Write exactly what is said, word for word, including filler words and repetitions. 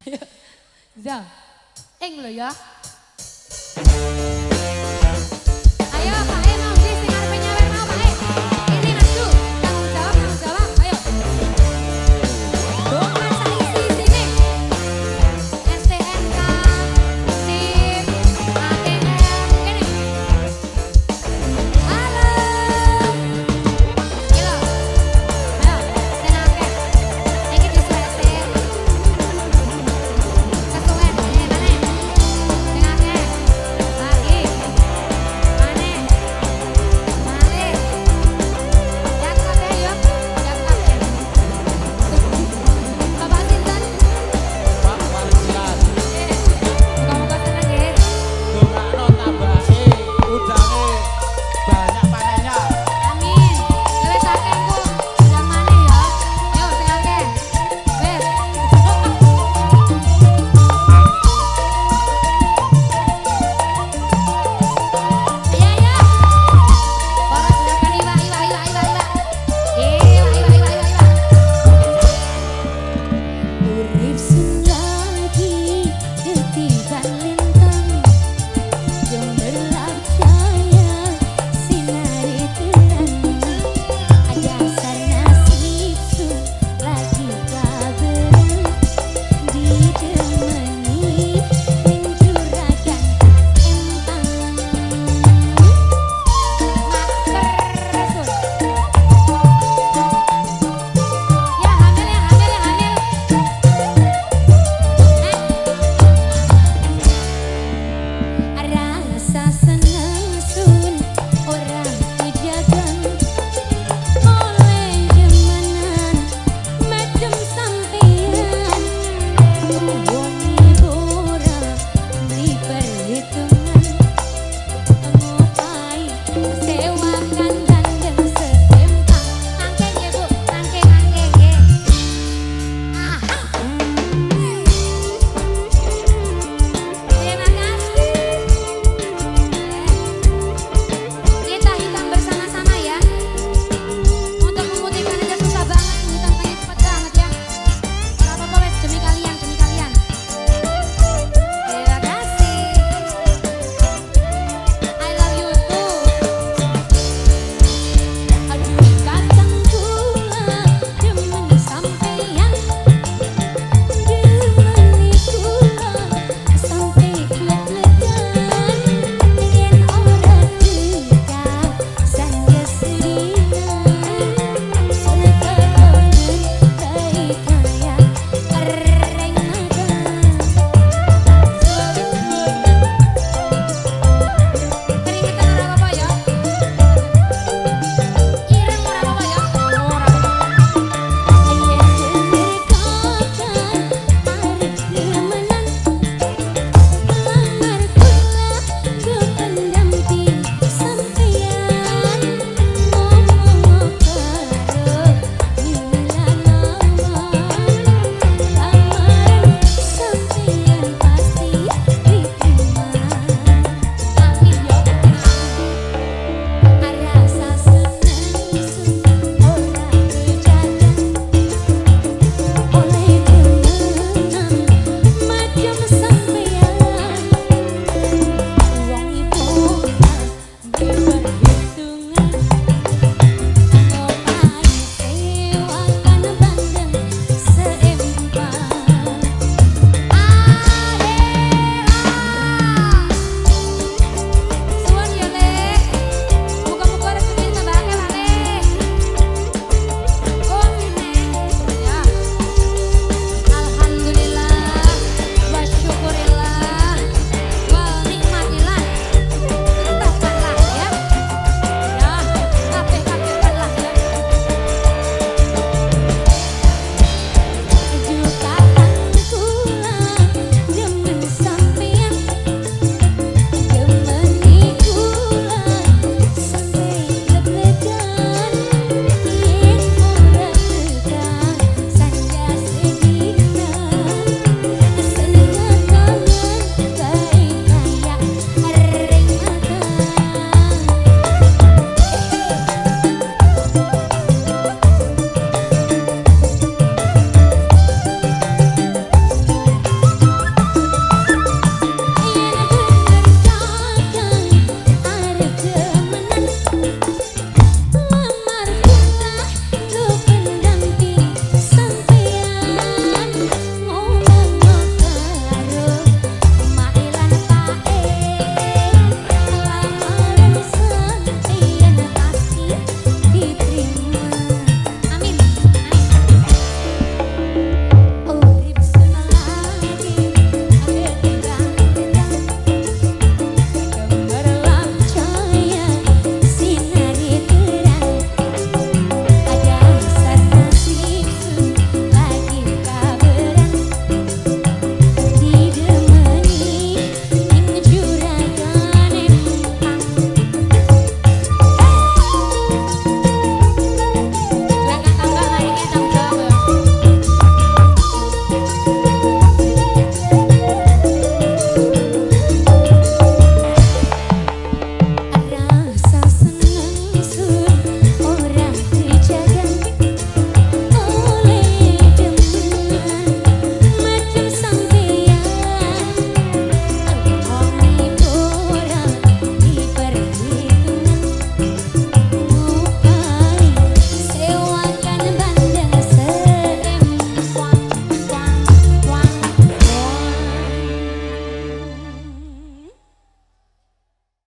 Zah, ing lho ya. Ayo Pak E mau di sing arepe nyawer mau Pak E. Ini maju, tanggung jawab, tanggung jawab. Ayo. Dong masa isi sini. S T N K, SIM, A T M, kene. Halo. Ayo. Ayo, sing akeh. Iki disuwek. Kesuwen, eh maneh. Sing akeh. Lagi. Maneh. Malih. Jak kabeh yo. Jak kabeh. Bapak sinten? Pak Walisian, Eh, muga-muga seneng nggih. dongakno tambahi udange banyak panennya. Amin. Ya wis akeh engko. Yang maneh ya. Yo sing akeh. Wis. Ayo ayo. Para juragan iwak iwak iwak iwak iwak. Iwak iwak iwak iwak iwak. Urip